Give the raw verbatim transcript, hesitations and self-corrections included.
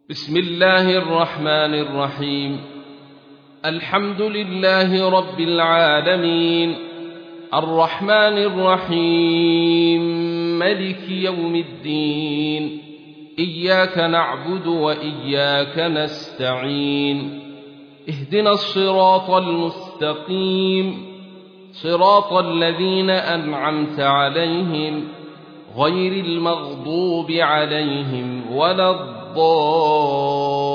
بسم الله الرحمن الرحيم. الحمد لله رب العالمين، الرحمن الرحيم، ملك يوم الدين. إياك نعبد وإياك نستعين. اهدنا الصراط المستقيم، صراط الذين أنعمت عليهم غير المغضوب عليهم ولا الضالين.